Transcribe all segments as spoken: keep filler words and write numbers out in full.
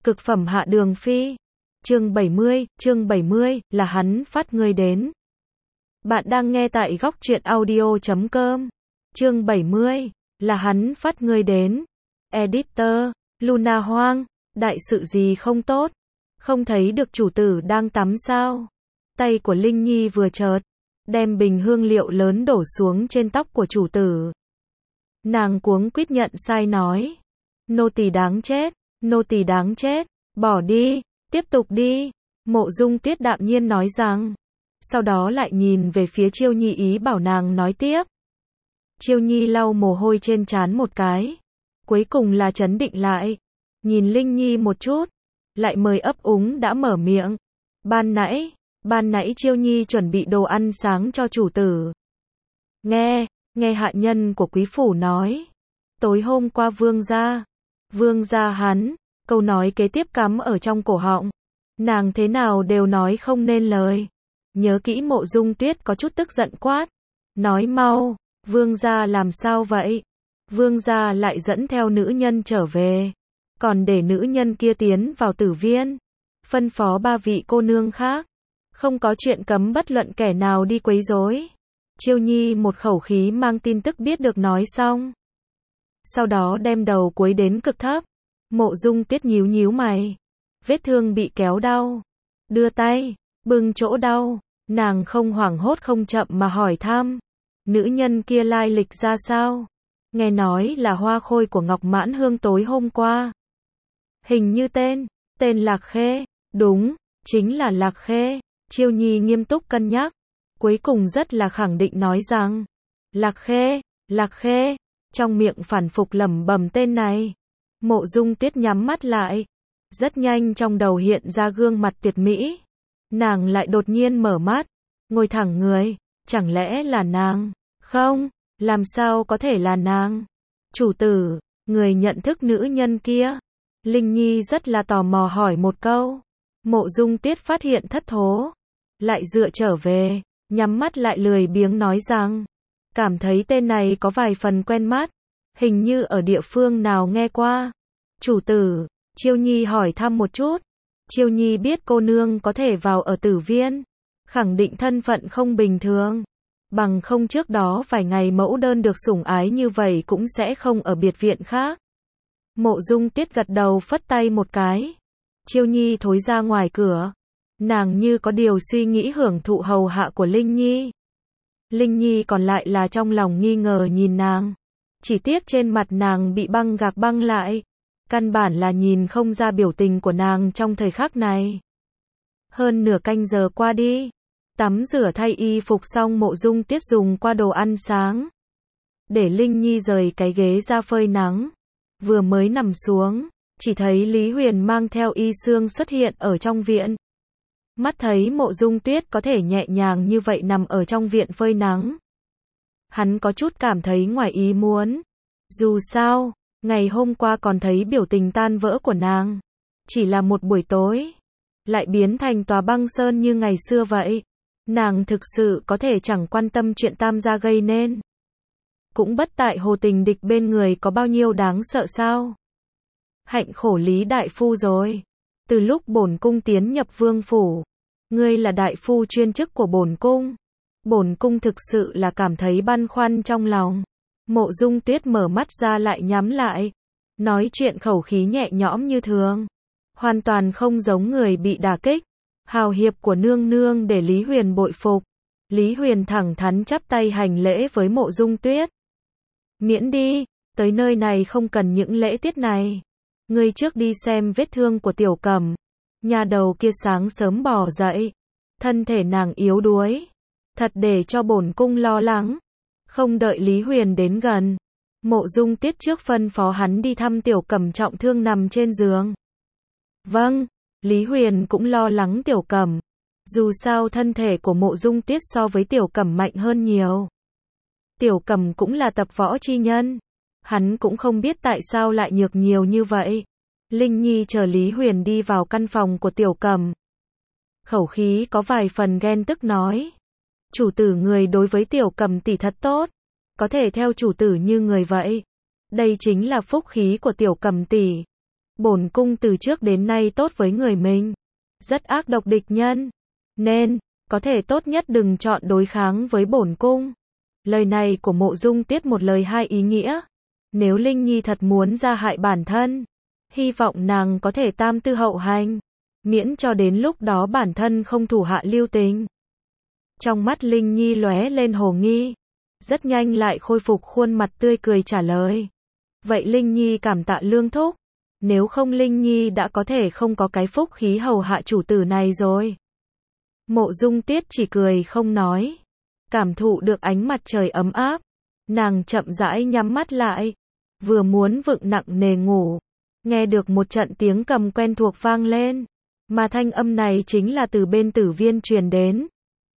Cực phẩm hạ đường phi. Chương bảy mươi, chương bảy mươi, là hắn phát ngươi đến. Bạn đang nghe tại góc truyện audio chấm com. Chương bảy mươi, là hắn phát ngươi đến. Editor, Luna Hoang, đại sự gì không tốt? Không thấy được chủ tử đang tắm sao? Tay của Linh Nhi vừa chợt, đem bình hương liệu lớn đổ xuống trên tóc của chủ tử. Nàng cuống quýt nhận sai nói. Nô tỳ đáng chết, nô tỳ đáng chết, bỏ đi, tiếp tục đi. Mộ Dung Tuyết đạm nhiên nói rằng. Sau đó lại nhìn về phía Chiêu Nhi ý bảo nàng nói tiếp. Chiêu Nhi lau mồ hôi trên trán một cái. Cuối cùng là trấn định lại. Nhìn Linh Nhi một chút. Lại mời ấp úng đã mở miệng. Ban nãy, ban nãy Chiêu Nhi chuẩn bị đồ ăn sáng cho chủ tử. Nghe, nghe hạ nhân của quý phủ nói. Tối hôm qua vương gia. Vương gia hắn, câu nói kế tiếp cắm ở trong cổ họng. Nàng thế nào đều nói không nên lời. Nhớ kỹ Mộ Dung Tuyết có chút tức giận quát. Nói mau, vương gia làm sao vậy? Vương gia lại dẫn theo nữ nhân trở về. Còn để nữ nhân kia tiến vào tử viên. Phân phó ba vị cô nương khác. Không có chuyện cấm bất luận kẻ nào đi quấy rối. Chiêu Nhi một khẩu khí mang tin tức biết được nói xong. Sau đó đem đầu cúi đến cực thấp. Mộ Dung Tuyết nhíu nhíu mày. Vết thương bị kéo đau. Đưa tay, bưng chỗ đau. Nàng không hoảng hốt không chậm mà hỏi thăm. Nữ nhân kia lai lịch ra sao? Nghe nói là hoa khôi của Ngọc Mãn Hương tối hôm qua. Hình như tên, tên Lạc Khê. Đúng, chính là Lạc Khê. Chiêu Nhi nghiêm túc cân nhắc. Cuối cùng rất là khẳng định nói rằng. Lạc Khê, Lạc Khê. Trong miệng phản phục lẩm bẩm tên này. Mộ Dung Tuyết nhắm mắt lại. Rất nhanh trong đầu hiện ra gương mặt tuyệt mỹ. Nàng lại đột nhiên mở mắt. Ngồi thẳng người. Chẳng lẽ là nàng? Không, làm sao có thể là nàng? Chủ tử, người nhận thức nữ nhân kia. Linh Nhi rất là tò mò hỏi một câu. Mộ Dung Tuyết phát hiện thất thố. Lại dựa trở về. Nhắm mắt lại lười biếng nói rằng. Cảm thấy tên này có vài phần quen mắt. Hình như ở địa phương nào nghe qua. Chủ tử, Chiêu Nhi hỏi thăm một chút. Chiêu Nhi biết cô nương có thể vào ở tử viên. Khẳng định thân phận không bình thường. Bằng không trước đó vài ngày mẫu đơn được sủng ái như vậy cũng sẽ không ở biệt viện khác. Mộ Dung Tuyết gật đầu phất tay một cái. Chiêu Nhi thối ra ngoài cửa. Nàng như có điều suy nghĩ hưởng thụ hầu hạ của Linh Nhi. Linh Nhi còn lại là trong lòng nghi ngờ nhìn nàng. Chỉ tiếc trên mặt nàng bị băng gạc băng lại. Căn bản là nhìn không ra biểu tình của nàng trong thời khắc này. Hơn nửa canh giờ qua đi. Tắm rửa thay y phục xong Mộ Dung Tuyết dùng qua đồ ăn sáng. Để Linh Nhi rời cái ghế ra phơi nắng. Vừa mới nằm xuống. Chỉ thấy Lý Huyền mang theo y xương xuất hiện ở trong viện. Mắt thấy Mộ Dung Tuyết có thể nhẹ nhàng như vậy nằm ở trong viện phơi nắng. Hắn có chút cảm thấy ngoài ý muốn. Dù sao, ngày hôm qua còn thấy biểu tình tan vỡ của nàng. Chỉ là một buổi tối. Lại biến thành tòa băng sơn như ngày xưa vậy. Nàng thực sự có thể chẳng quan tâm chuyện Tam gia gây nên. Cũng bất tại hồ tình địch bên người có bao nhiêu đáng sợ sao. Hạnh khổ Lý đại phu rồi. Từ lúc bổn cung tiến nhập vương phủ. Ngươi là đại phu chuyên chức của bổn cung. Bổn cung thực sự là cảm thấy băn khoăn trong lòng. Mộ Dung Tuyết mở mắt ra lại nhắm lại. Nói chuyện khẩu khí nhẹ nhõm như thường. Hoàn toàn không giống người bị đả kích. Hào hiệp của nương nương để Lý Huyền bội phục. Lý Huyền thẳng thắn chắp tay hành lễ với Mộ Dung Tuyết. Miễn đi, tới nơi này không cần những lễ tiết này. Ngươi trước đi xem vết thương của Tiểu Cẩm. Nhà đầu kia sáng sớm bỏ dậy. Thân thể nàng yếu đuối. Thật để cho bổn cung lo lắng. Không đợi Lý Huyền đến gần. Mộ Dung Tuyết trước phân phó hắn đi thăm Tiểu Cẩm trọng thương nằm trên giường. Vâng, Lý Huyền cũng lo lắng Tiểu Cẩm. Dù sao thân thể của Mộ Dung Tuyết so với Tiểu Cẩm mạnh hơn nhiều. Tiểu Cẩm cũng là tập võ chi nhân. Hắn cũng không biết tại sao lại nhược nhiều như vậy. Linh Nhi chờ Lý Huyền đi vào căn phòng của Tiểu Cẩm. Khẩu khí có vài phần ghen tức nói. Chủ tử người đối với Tiểu Cẩm tỷ thật tốt. Có thể theo chủ tử như người vậy. Đây chính là phúc khí của Tiểu Cẩm tỷ. Bổn cung từ trước đến nay tốt với người mình, rất ác độc địch nhân, nên, có thể tốt nhất đừng chọn đối kháng với bổn cung. Lời này của Mộ Dung Tiết một lời hai ý nghĩa. Nếu Linh Nhi thật muốn ra hại bản thân, hy vọng nàng có thể tam tư hậu hành, miễn cho đến lúc đó bản thân không thủ hạ lưu tình. Trong mắt Linh Nhi lóe lên hồ nghi, rất nhanh lại khôi phục khuôn mặt tươi cười trả lời. Vậy Linh Nhi cảm tạ Lương thúc, nếu không Linh Nhi đã có thể không có cái phúc khí hầu hạ chủ tử này rồi. Mộ Dung Tiết chỉ cười không nói, cảm thụ được ánh mặt trời ấm áp, nàng chậm rãi nhắm mắt lại, vừa muốn vựng nặng nề ngủ, nghe được một trận tiếng cầm quen thuộc vang lên, mà thanh âm này chính là từ bên Tử Viên truyền đến.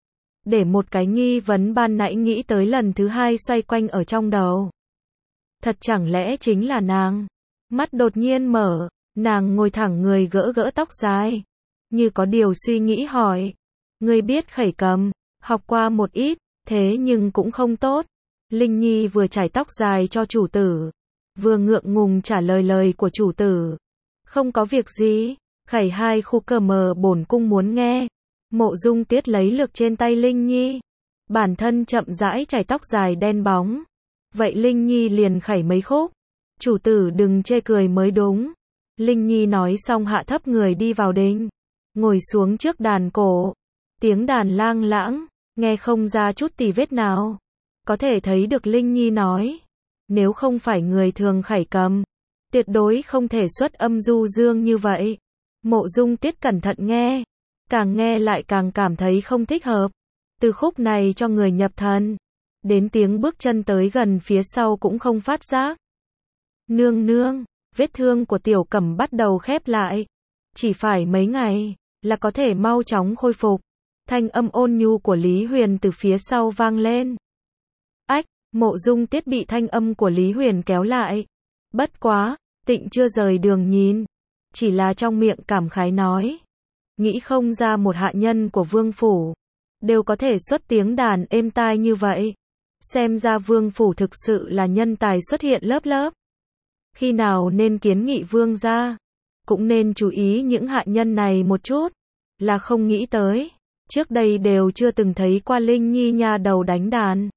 Để một cái nghi vấn ban nãy nghĩ tới lần thứ hai xoay quanh ở trong đầu. Thật chẳng lẽ chính là nàng? Mắt đột nhiên mở, nàng ngồi thẳng người gỡ gỡ tóc dài, như có điều suy nghĩ hỏi. Ngươi biết khẩy cầm, học qua một ít, thế nhưng cũng không tốt. Linh Nhi vừa chải tóc dài cho chủ tử, vừa ngượng ngùng trả lời lời của chủ tử. Không có việc gì, khẩy hai khu cờ mờ bổn cung muốn nghe. Mộ Dung Tiết lấy lược trên tay Linh Nhi, bản thân chậm rãi chải tóc dài đen bóng. Vậy Linh Nhi liền khẩy mấy khúc. Chủ tử đừng chê cười mới đúng. Linh Nhi nói xong hạ thấp người đi vào đình, ngồi xuống trước đàn cổ. Tiếng đàn lang lãng, nghe không ra chút tì vết nào. Có thể thấy được Linh Nhi nói, nếu không phải người thường khẩy cầm, tuyệt đối không thể xuất âm du dương như vậy. Mộ Dung Tiết cẩn thận nghe, càng nghe lại càng cảm thấy không thích hợp. Từ khúc này cho người nhập thần, đến tiếng bước chân tới gần phía sau cũng không phát giác. Nương nương, vết thương của Tiểu Cẩm bắt đầu khép lại, chỉ phải mấy ngày là có thể mau chóng khôi phục. Thanh âm ôn nhu của Lý Huyền từ phía sau vang lên. Ách, Mộ Dung Tiết bị thanh âm của Lý Huyền kéo lại. Bất quá, Tịnh chưa rời đường nhìn, chỉ là trong miệng cảm khái nói, nghĩ không ra một hạ nhân của vương phủ đều có thể xuất tiếng đàn êm tai như vậy. Xem ra vương phủ thực sự là nhân tài xuất hiện lớp lớp. Khi nào nên kiến nghị vương gia, cũng nên chú ý những hạ nhân này một chút, là không nghĩ tới. Trước đây đều chưa từng thấy qua Linh Nhi nha đầu đánh đàn.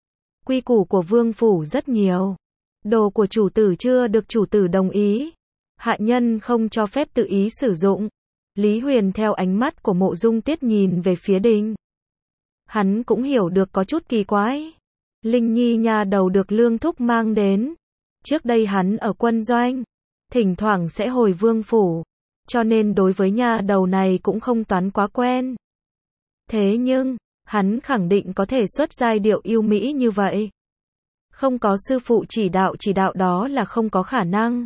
Quy củ của vương phủ rất nhiều. Đồ của chủ tử chưa được chủ tử đồng ý, hạ nhân không cho phép tự ý sử dụng. Lý Huyền theo ánh mắt của Mộ Dung Tiết nhìn về phía đình. Hắn cũng hiểu được có chút kỳ quái. Linh Nhi nha đầu được Lương thúc mang đến. Trước đây hắn ở quân doanh, thỉnh thoảng sẽ hồi vương phủ, cho nên đối với nha đầu này cũng không toán quá quen. Thế nhưng, hắn khẳng định có thể xuất giai điệu yêu mỹ như vậy. Không có sư phụ chỉ đạo chỉ đạo đó là không có khả năng.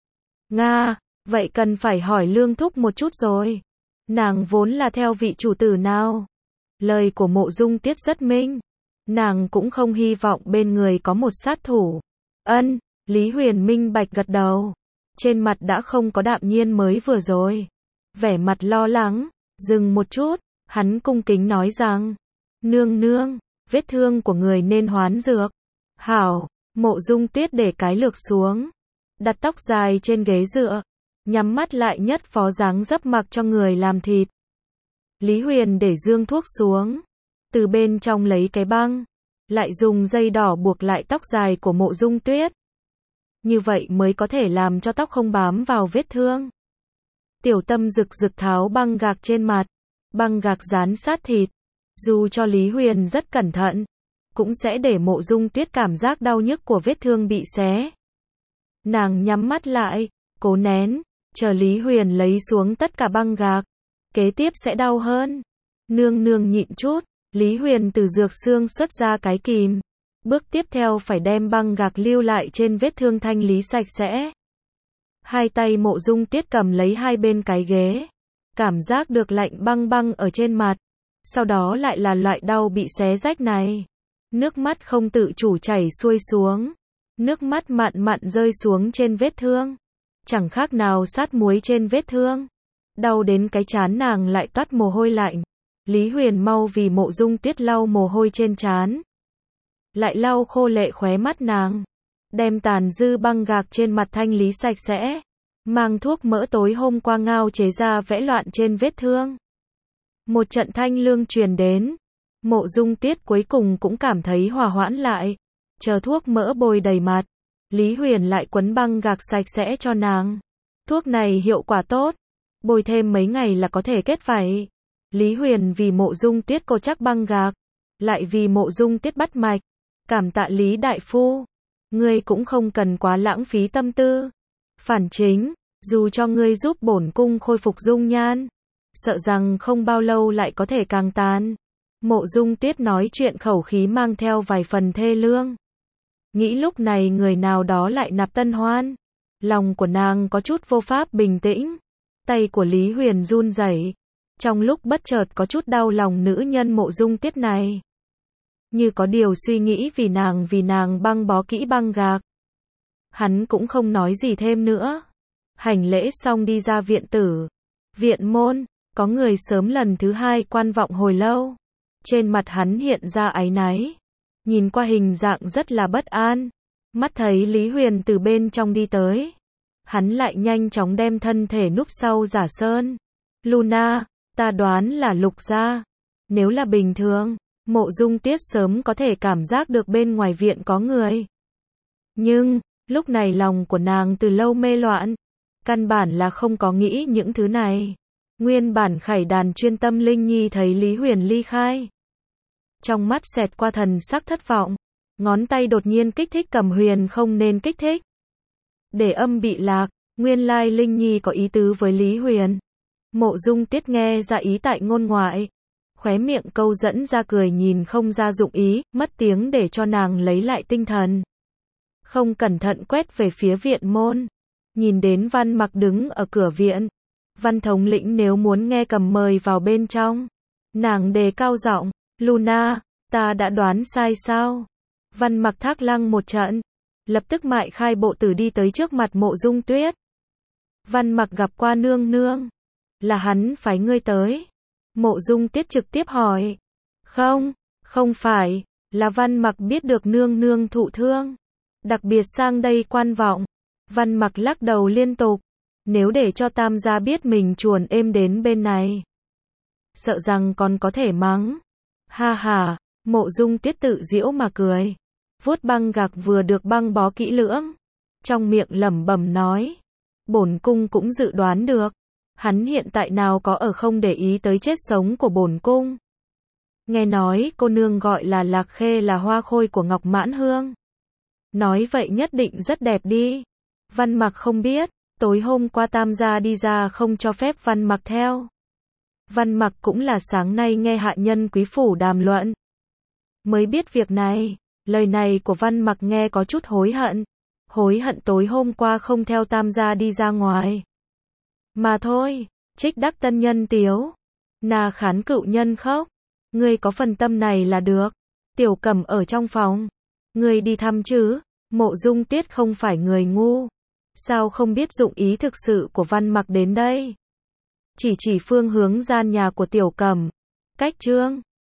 Nga, vậy cần phải hỏi Lương thúc một chút rồi. Nàng vốn là theo vị chủ tử nào? Lời của Mộ Dung Tiết rất minh. Nàng cũng không hy vọng bên người có một sát thủ. Ân, Lý Huyền minh bạch gật đầu. Trên mặt đã không có đạm nhiên mới vừa rồi. Vẻ mặt lo lắng, dừng một chút, hắn cung kính nói rằng, nương nương, vết thương của người nên hoán dược. Hảo, Mộ Dung Tiết để cái lược xuống, đặt tóc dài trên ghế dựa, nhắm mắt lại nhất phó dáng dấp mặc cho người làm thịt. Lý Huyền để dương thuốc xuống, từ bên trong lấy cái băng, lại dùng dây đỏ buộc lại tóc dài của Mộ Dung Tuyết. Như vậy mới có thể làm cho tóc không bám vào vết thương. Tiểu Tâm rực rực tháo băng gạc trên mặt, băng gạc dán sát thịt. Dù cho Lý Huyền rất cẩn thận, cũng sẽ để Mộ Dung Tuyết cảm giác đau nhức của vết thương bị xé. Nàng nhắm mắt lại, cố nén, chờ Lý Huyền lấy xuống tất cả băng gạc. Kế tiếp sẽ đau hơn. Nương nương nhịn chút, Lý Huyền từ dược xương xuất ra cái kìm. Bước tiếp theo phải đem băng gạc lưu lại trên vết thương thanh lý sạch sẽ. Hai tay Mộ Dung Tiết cầm lấy hai bên cái ghế, cảm giác được lạnh băng băng ở trên mặt. Sau đó lại là loại đau bị xé rách này. Nước mắt không tự chủ chảy xuôi xuống. Nước mắt mặn mặn rơi xuống trên vết thương. Chẳng khác nào sát muối trên vết thương. Đau đến cái trán nàng lại toát mồ hôi lạnh. Lý Huyền mau vì Mộ Dung Tiết lau mồ hôi trên trán, lại lau khô lệ khóe mắt nàng, đem tàn dư băng gạc trên mặt thanh lý sạch sẽ. mang thuốc mỡ tối hôm qua ngao chế ra vẽ loạn trên vết thương. Một trận thanh lương truyền đến. Mộ Dung Tiết cuối cùng cũng cảm thấy hòa hoãn lại. Chờ thuốc mỡ bôi đầy mặt, Lý Huyền lại quấn băng gạc sạch sẽ cho nàng. Thuốc này hiệu quả tốt, bôi thêm mấy ngày là có thể kết vảy. Lý Huyền vì Mộ Dung Tiết cô chắc băng gạc, lại vì Mộ Dung Tiết bắt mạch. Cảm tạ Lý đại phu, ngươi cũng không cần quá lãng phí tâm tư. Phản chính, dù cho ngươi giúp bổn cung khôi phục dung nhan, sợ rằng không bao lâu lại có thể càng tàn. Mộ Dung Tiết nói chuyện khẩu khí mang theo vài phần thê lương. Nghĩ lúc này người nào đó lại nạp tân hoan. Lòng của nàng có chút vô pháp bình tĩnh. Tay của Lý Huyền run rẩy. Trong lúc bất chợt có chút đau lòng nữ nhân Mộ Dung Tiết này. Như có điều suy nghĩ vì nàng vì nàng băng bó kỹ băng gạc. Hắn cũng không nói gì thêm nữa. Hành lễ xong đi ra viện tử. Viện môn, có người sớm lần thứ hai quan vọng hồi lâu. Trên mặt hắn hiện ra áy náy. Nhìn qua hình dạng rất là bất an. Mắt thấy Lý Huyền từ bên trong đi tới. Hắn lại nhanh chóng đem thân thể núp sau giả sơn. Luna, ta đoán là Lục gia. Nếu là bình thường, Mộ Dung Tiết sớm có thể cảm giác được bên ngoài viện có người. Nhưng, lúc này lòng của nàng từ lâu mê loạn. Căn bản là không có nghĩ những thứ này. Nguyên bản khải đàn chuyên tâm Linh Nhi thấy Lý Huyền ly khai. Trong mắt xẹt qua thần sắc thất vọng. Ngón tay đột nhiên kích thích cầm huyền không nên kích thích. Để âm bị lạc, nguyên lai Linh Nhi có ý tứ với Lý Huyền. Mộ Dung Tiết nghe ra ý tại ngôn ngoại. Khóe miệng câu dẫn ra cười nhìn không ra dụng ý, mất tiếng để cho nàng lấy lại tinh thần. Không cẩn thận quét về phía viện môn. Nhìn đến Văn Mặc đứng ở cửa viện. Văn thống lĩnh nếu muốn nghe cầm mời vào bên trong. Nàng đề cao giọng, Luna, ta đã đoán sai sao? Văn Mặc thác lăng một trận. Lập tức mại khai bộ tử đi tới trước mặt Mộ Dung Tuyết. Văn Mặc gặp qua nương nương. Là hắn phái ngươi tới. Mộ Dung Tiết trực tiếp hỏi. Không, không phải, là Văn Mặc biết được nương nương thụ thương. Đặc biệt sang đây quan vọng. Văn Mặc lắc đầu liên tục. Nếu để cho Tam gia biết mình chuồn êm đến bên này, sợ rằng còn có thể mắng. Ha ha, Mộ Dung Tiết tự giễu mà cười. Vuốt băng gạc vừa được băng bó kỹ lưỡng. Trong miệng lẩm bẩm nói. Bổn cung cũng dự đoán được. Hắn hiện tại nào có ở không để ý tới chết sống của bổn cung. Nghe nói cô nương gọi là Lạc Khê là hoa khôi của Ngọc Mãn Hương. Nói vậy nhất định rất đẹp đi. Văn Mặc không biết. Tối hôm qua Tam gia đi ra không cho phép Văn Mặc theo. Văn Mặc cũng là sáng nay nghe hạ nhân quý phủ đàm luận. Mới biết việc này. Lời này của Văn Mặc nghe có chút hối hận. Hối hận tối hôm qua không theo Tam gia đi ra ngoài. Mà thôi, trích đắc tân nhân tiếu. Na khán cựu nhân khóc. Ngươi có phần tâm này là được. Tiểu Cẩm ở trong phòng. Ngươi đi thăm chứ. Mộ Dung Tiết không phải người ngu. Sao không biết dụng ý thực sự của Văn Mặc đến đây. Chỉ chỉ phương hướng gian nhà của Tiểu Cẩm. Cách trương.